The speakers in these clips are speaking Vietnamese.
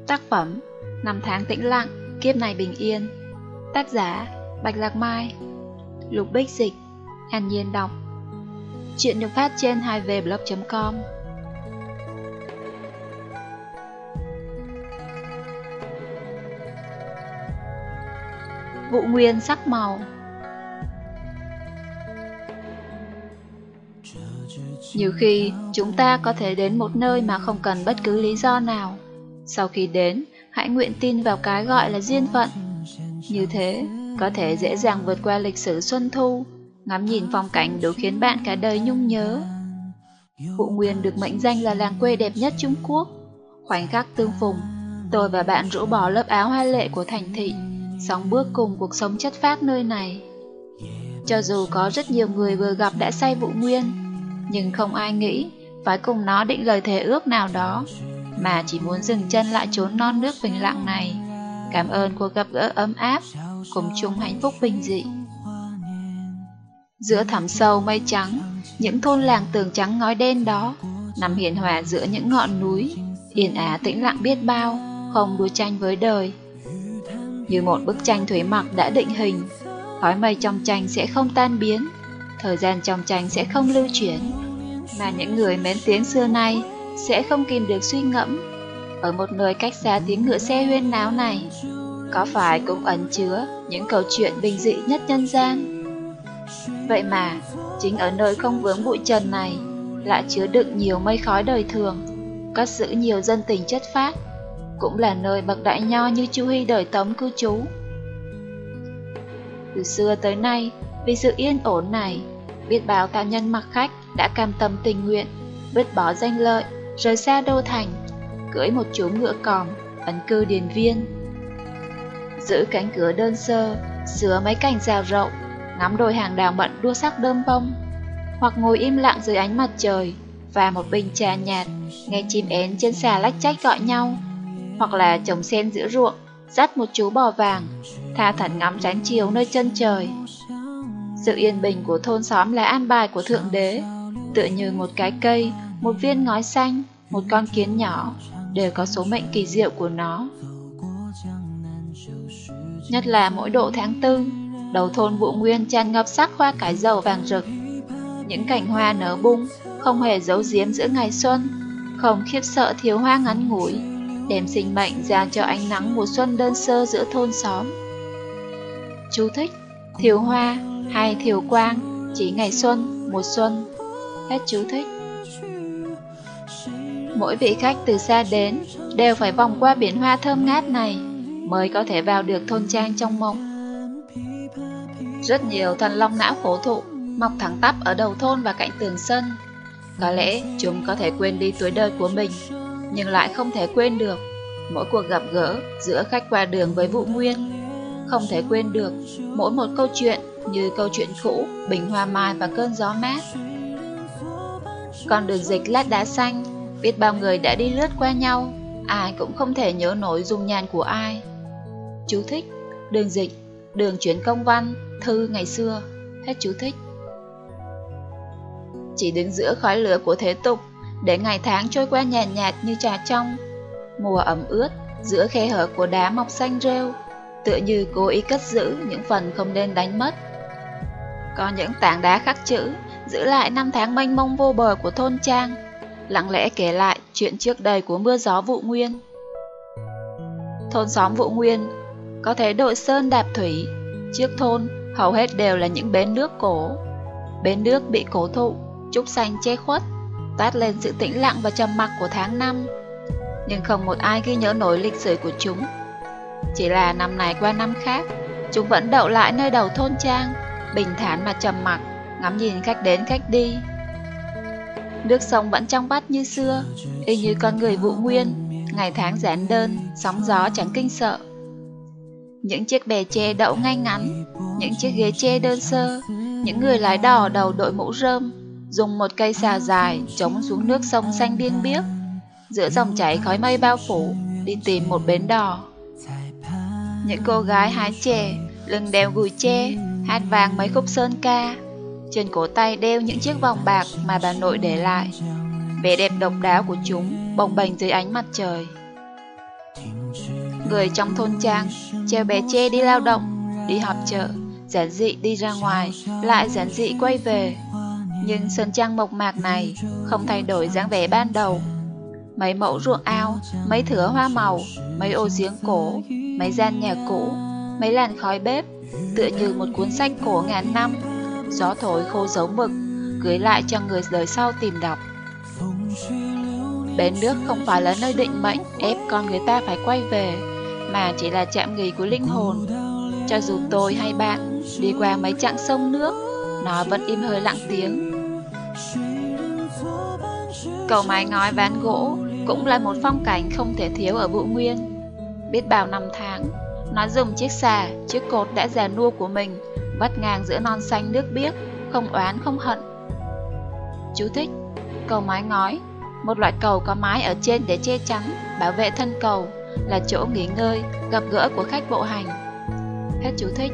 Tác phẩm Năm tháng tĩnh lặng, kiếp này bình yên. Tác giả Bạch Lạc Mai. Lục Bích dịch, An Nhiên đọc. Chuyện được phát trên 2vblog.com. Vụ nguyên sắc màu. Nhiều khi chúng ta có thể đến một nơi mà không cần bất cứ lý do nào. Sau khi đến, hãy nguyện tin vào cái gọi là duyên phận. Như thế, có thể dễ dàng vượt qua lịch sử xuân thu, ngắm nhìn phong cảnh đủ khiến bạn cả đời nhung nhớ. Vụ Nguyên được mệnh danh là làng quê đẹp nhất Trung Quốc. Khoảnh khắc tương phùng, tôi và bạn rũ bỏ lớp áo hoa lệ của thành thị, sóng bước cùng cuộc sống chất phác nơi này. Cho dù có rất nhiều người vừa gặp đã say Vụ Nguyên, nhưng không ai nghĩ phải cùng nó định lời thề ước nào đó, mà chỉ muốn dừng chân lại chốn non nước bình lặng này, cảm ơn cuộc gặp gỡ ấm áp, cùng chung hạnh phúc bình dị. Giữa thẳm sâu mây trắng, những thôn làng tường trắng ngói đen đó nằm hiền hòa giữa những ngọn núi, yên ả tĩnh lặng biết bao, không đua tranh với đời. Như một bức tranh thủy mặc đã định hình, khói mây trong tranh sẽ không tan biến, thời gian trong tranh sẽ không lưu chuyển, mà những người mến tiếng xưa nay sẽ không kìm được suy ngẫm. Ở một nơi cách xa tiếng ngựa xe huyên náo này, có phải cũng ẩn chứa những câu chuyện bình dị nhất nhân gian? Vậy mà, chính ở nơi không vướng bụi trần này, lại chứa đựng nhiều mây khói đời thường, cất giữ nhiều dân tình chất phác, cũng là nơi bậc đại nho như Chu Hy đời Tống cư trú. Từ xưa tới nay, vì sự yên ổn này, biết bao tao nhân mặc khách đã cam tâm tình nguyện, vứt bỏ danh lợi, rời xa đô thành, cưỡi một chú ngựa còm, ẩn cư điền viên. Giữ cánh cửa đơn sơ, sửa mấy cành rào rộng, ngắm đôi hàng đào mận đua sắc đơm bông, hoặc ngồi im lặng dưới ánh mặt trời, và một bình trà nhạt, nghe chim én trên xà lách chách gọi nhau, hoặc là trồng sen giữa ruộng, dắt một chú bò vàng, tha thẩn ngắm tránh chiều nơi chân trời. Sự yên bình của thôn xóm là an bài của Thượng Đế, tựa như một cái cây, một viên ngói xanh, một con kiến nhỏ, đều có số mệnh kỳ diệu của nó. Nhất là mỗi độ tháng 4, đầu thôn Vụ Nguyên tràn ngập sắc hoa cải dầu vàng rực. Những cành hoa nở bung, không hề giấu giếm giữa ngày xuân, không khiếp sợ thiếu hoa ngắn ngủi, đem sinh mệnh giao cho ánh nắng mùa xuân đơn sơ giữa thôn xóm. Chú thích: thiều hoa hay thiều quang chỉ ngày xuân, mùa xuân. Hết chú thích. Mỗi vị khách từ xa đến đều phải vòng qua biển hoa thơm ngát này mới có thể vào được thôn trang trong mộng. Rất nhiều thần long não cổ thụ mọc thẳng tắp ở đầu thôn và cạnh tường sân. Có lẽ chúng có thể quên đi tuổi đời của mình, nhưng lại không thể quên được mỗi cuộc gặp gỡ giữa khách qua đường với Vụ Nguyên. Không thể quên được mỗi một câu chuyện như câu chuyện cũ, bình hoa mai và cơn gió mát. Con đường dịch lát đá xanh, biết bao người đã đi lướt qua nhau, ai cũng không thể nhớ nổi dung nhan của ai. Chú thích: đường dịch, đường chuyển công văn, thư ngày xưa. Hết chú thích. Chỉ đứng giữa khói lửa của thế tục, để ngày tháng trôi qua nhàn nhạt như trà trong. Mùa ẩm ướt, giữa khe hở của đá mọc xanh rêu, tựa như cố ý cất giữ những phần không nên đánh mất. Có những tảng đá khắc chữ giữ lại năm tháng mênh mông vô bờ của thôn trang, lặng lẽ kể lại chuyện trước đây của mưa gió Vụ Nguyên. Thôn xóm Vụ Nguyên có thể đội sơn đạp thủy, trước thôn hầu hết đều là những bến nước cổ. Bến nước bị cổ thụ, trúc xanh che khuất, toát lên sự tĩnh lặng và trầm mặc của tháng năm, nhưng không một ai ghi nhớ nổi lịch sử của chúng. Chỉ là năm này qua năm khác, chúng vẫn đậu lại nơi đầu thôn trang, bình thản mà trầm mặc, ngắm nhìn khách đến khách đi. Nước sông vẫn trong vắt như xưa, y như con người Vụ Nguyên, ngày tháng giản đơn, sóng gió chẳng kinh sợ. Những chiếc bè tre đậu ngay ngắn, những chiếc ghế tre đơn sơ, những người lái đò đầu đội mũ rơm, dùng một cây xào dài chống xuống nước sông xanh biêng biếc, giữa dòng chảy khói mây bao phủ, đi tìm một bến đò. Những cô gái hái chè, lưng đeo gùi tre, hát vang mấy khúc sơn ca, trên cổ tay đeo những chiếc vòng bạc mà bà nội để lại. Vẻ đẹp độc đáo của chúng bồng bềnh dưới ánh mặt trời. Người trong thôn trang treo bé tre đi lao động, đi họp chợ, giản dị đi ra ngoài, lại giản dị quay về. Nhưng sơn trang mộc mạc này không thay đổi dáng vẻ ban đầu. Mấy mẫu ruộng ao, mấy thửa hoa màu, mấy ô giếng cổ, mấy gian nhà cũ, mấy làn khói bếp, tựa như một cuốn sách cổ ngàn năm, gió thổi khô dấu mực, gửi lại cho người đời sau tìm đọc. Bến nước không phải là nơi định mệnh ép con người ta phải quay về, mà chỉ là trạm nghỉ của linh hồn. Cho dù tôi hay bạn đi qua mấy chặng sông nước, nó vẫn im hơi lặng tiếng. Cầu mái ngói ván gỗ cũng là một phong cảnh không thể thiếu ở Vũ Nguyên. Biết bao năm tháng, nó dùng chiếc xà, chiếc cột đã già nua của mình vắt ngang giữa non xanh nước biếc, không oán không hận. Chú thích: cầu mái ngói, một loại cầu có mái ở trên để che chắn, bảo vệ thân cầu, là chỗ nghỉ ngơi, gặp gỡ của khách bộ hành. Hết chú thích.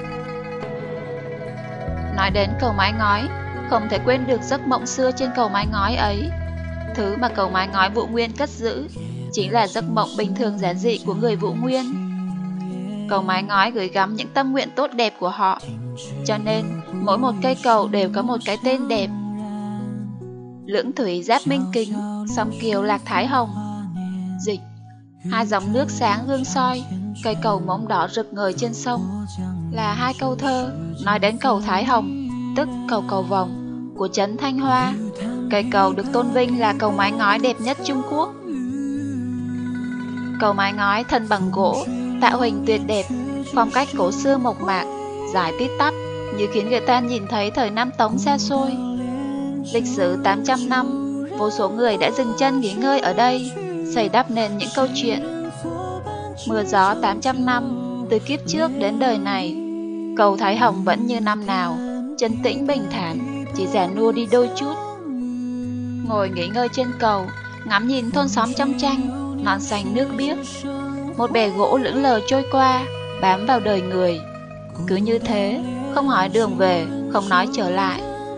Nói đến cầu mái ngói, không thể quên được giấc mộng xưa trên cầu mái ngói ấy. Thứ mà cầu mái ngói Vũ Nguyên cất giữ chính là giấc mộng bình thường giản dị của người Vũ Nguyên. Cầu mái ngói gửi gắm những tâm nguyện tốt đẹp của họ, cho nên mỗi một cây cầu đều có một cái tên đẹp. Lưỡng thủy giáp Minh Kính, song kiều lạc Thái Hồng. Dịch: hai dòng nước sáng gương soi, cây cầu móng đỏ rực ngời trên sông, là hai câu thơ nói đến cầu Thái Hồng, tức cầu Cầu Vồng của trấn Thanh Hoa. Cây cầu được tôn vinh là cầu mái ngói đẹp nhất Trung Quốc. Cầu mái ngói thân bằng gỗ, tạo hình tuyệt đẹp, phong cách cổ xưa mộc mạc, dài tít tắp, như khiến người ta nhìn thấy thời Nam Tống xa xôi. Lịch sử 800 năm, vô số người đã dừng chân nghỉ ngơi ở đây, xây đắp nên những câu chuyện. Mưa gió 800 năm, từ kiếp trước đến đời này, cầu Thái Hồng vẫn như năm nào, trấn tĩnh bình thản, chỉ già nua đi đôi chút. Ngồi nghỉ ngơi trên cầu, ngắm nhìn thôn xóm trong tranh, non xanh nước biếc. Một bè gỗ lững lờ trôi qua, bám vào đời người. Cứ như thế, không hỏi đường về, không nói trở lại.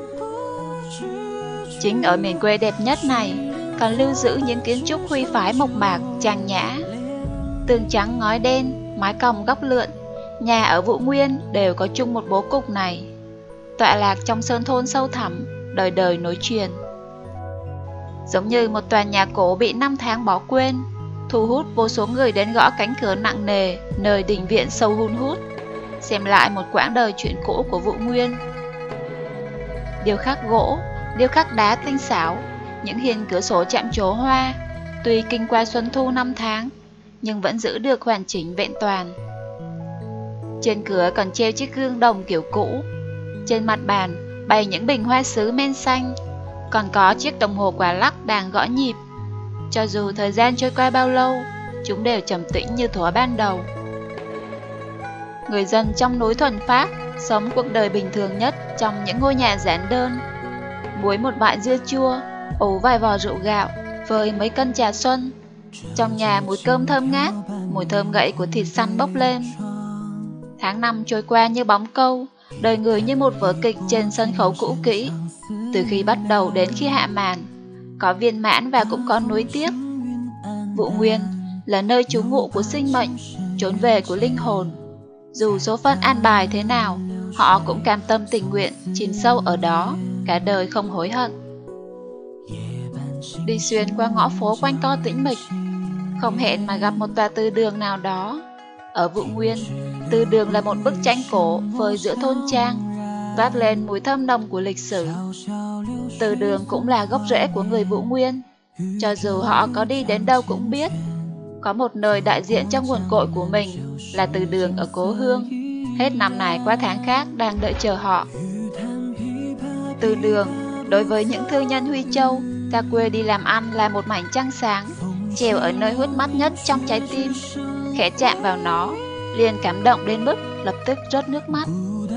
Chính ở miền quê đẹp nhất này, còn lưu giữ những kiến trúc huy phái mộc mạc, trang nhã. Tường trắng ngói đen, mái cong góc lượn, nhà ở Vũ Nguyên đều có chung một bố cục này. Tọa lạc trong sơn thôn sâu thẳm, đời đời nối truyền. Giống như một tòa nhà cổ bị năm tháng bỏ quên, thu hút vô số người đến gõ cánh cửa nặng nề nơi đình viện sâu hun hút, xem lại một quãng đời chuyện cũ của Vũ Nguyên. Điêu khắc gỗ, điêu khắc đá tinh xảo, những hiên cửa sổ chạm trổ hoa, tuy kinh qua xuân thu năm tháng, nhưng vẫn giữ được hoàn chỉnh vẹn toàn. Trên cửa còn treo chiếc gương đồng kiểu cũ, trên mặt bàn bày những bình hoa sứ men xanh, còn có chiếc đồng hồ quả lắc đang gõ nhịp. Cho dù thời gian trôi qua bao lâu, chúng đều trầm tĩnh như thuở ban đầu. Người dân trong núi thuần phát sống cuộc đời bình thường nhất trong những ngôi nhà giản đơn. Muối một bãi dưa chua, ủ vài vò rượu gạo, với mấy cân trà xuân. Trong nhà mùi cơm thơm ngát, mùi thơm gậy của thịt săn bốc lên. Tháng năm trôi qua như bóng câu, đời người như một vở kịch trên sân khấu cũ kỹ. Từ khi bắt đầu đến khi hạ màn, có viên mãn và cũng có nuối tiếc. Vũ Nguyên là nơi trú ngụ của sinh mệnh, trốn về của linh hồn. Dù số phận an bài thế nào, họ cũng cam tâm tình nguyện chìm sâu ở đó, cả đời không hối hận. Đi xuyên qua ngõ phố quanh co tĩnh mịch, không hẹn mà gặp một tòa từ đường nào đó. Ở Vũ Nguyên, từ đường là một bức tranh cổ phơi giữa thôn trang, toát lên mùi thơm nồng của lịch sử. Từ đường cũng là gốc rễ của người Vũ Nguyên. Cho dù họ có đi đến đâu cũng biết, có một nơi đại diện trong nguồn cội của mình là từ đường ở cố hương, hết năm này qua tháng khác đang đợi chờ họ. Từ đường, đối với những thương nhân Huy Châu, ra quê đi làm ăn là một mảnh trăng sáng, treo ở nơi hút mắt nhất trong trái tim. Khẽ chạm vào nó, liền cảm động đến mức lập tức rớt nước mắt.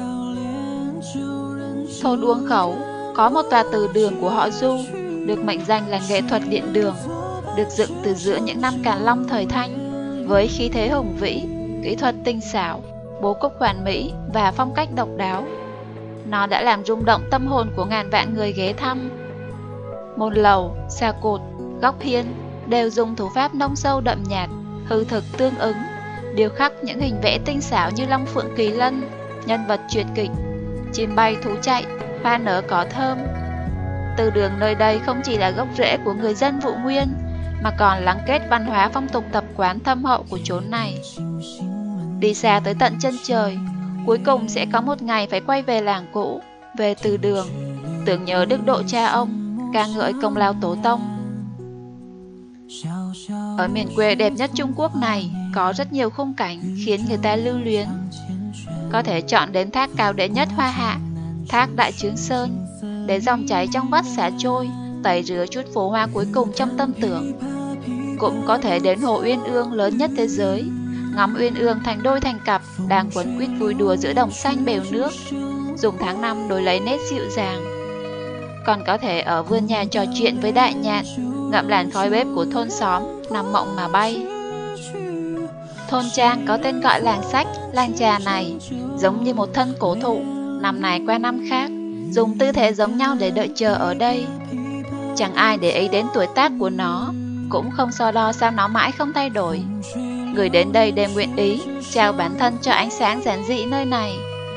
Thôn Uông Khẩu có một tòa từ đường của họ Du, được mệnh danh là nghệ thuật điện đường, được dựng từ giữa những năm Càn Long thời Thanh, với khí thế hùng vĩ, kỹ thuật tinh xảo, bố cục hoàn mỹ và phong cách độc đáo. Nó đã làm rung động tâm hồn của ngàn vạn người ghé thăm. Môn lầu, xà cột, góc hiên đều dùng thủ pháp nông sâu đậm nhạt, hư thực tương ứng, điêu khắc những hình vẽ tinh xảo như long phượng kỳ lân, nhân vật tuyệt kịch, chim bay thú chạy, hoa nở cỏ thơm. Từ Đường nơi đây không chỉ là gốc rễ của người dân Vũ Nguyên, mà còn lắng kết văn hóa phong tục tập quán thâm hậu của chốn này. Đi xa tới tận chân trời, cuối cùng sẽ có một ngày phải quay về làng cũ, về Từ Đường, tưởng nhớ đức độ cha ông, ca ngợi công lao tổ tông. Ở miền quê đẹp nhất Trung Quốc này, có rất nhiều khung cảnh khiến người ta lưu luyến. Có thể chọn đến thác cao đệ nhất Hoa Hạ, thác Đại Chướng Sơn, để dòng chảy trong vắt xả trôi, tẩy rửa chút phố hoa cuối cùng trong tâm tưởng. Cũng có thể đến hồ Uyên Ương lớn nhất thế giới, ngắm Uyên Ương thành đôi thành cặp đang quấn quýt vui đùa giữa đồng xanh bèo nước, dùng tháng năm đổi lấy nét dịu dàng. Còn có thể ở vườn nhà trò chuyện với đại nhạn, ngậm làn khói bếp của thôn xóm, nằm mộng mà bay. Thôn trang có tên gọi làng sách, làng trà này, giống như một thân cổ thụ, năm này qua năm khác, dùng tư thế giống nhau để đợi chờ ở đây. Chẳng ai để ý đến tuổi tác của nó, cũng không so đo sao nó mãi không thay đổi. Người đến đây đều nguyện ý trao bản thân cho ánh sáng giản dị nơi này.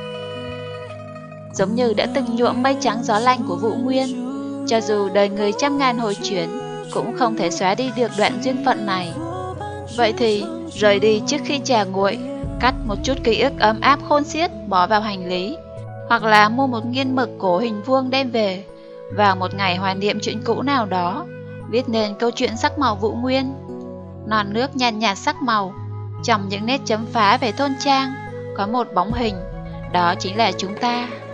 Giống như đã từng nhuộm mây trắng gió lạnh của Vũ Nguyên, cho dù đời người trăm ngàn hồi chuyển, cũng không thể xóa đi được đoạn duyên phận này. Vậy thì rời đi trước khi trà nguội, cắt một chút ký ức ấm áp khôn xiết bỏ vào hành lý, hoặc là mua một nghiên mực cổ hình vuông đem về, vào một ngày hoài niệm chuyện cũ nào đó, viết nên câu chuyện sắc màu Vũ Nguyên. Non nước nhàn nhạt sắc màu, trong những nét chấm phá về thôn trang, có một bóng hình, đó chính là chúng ta.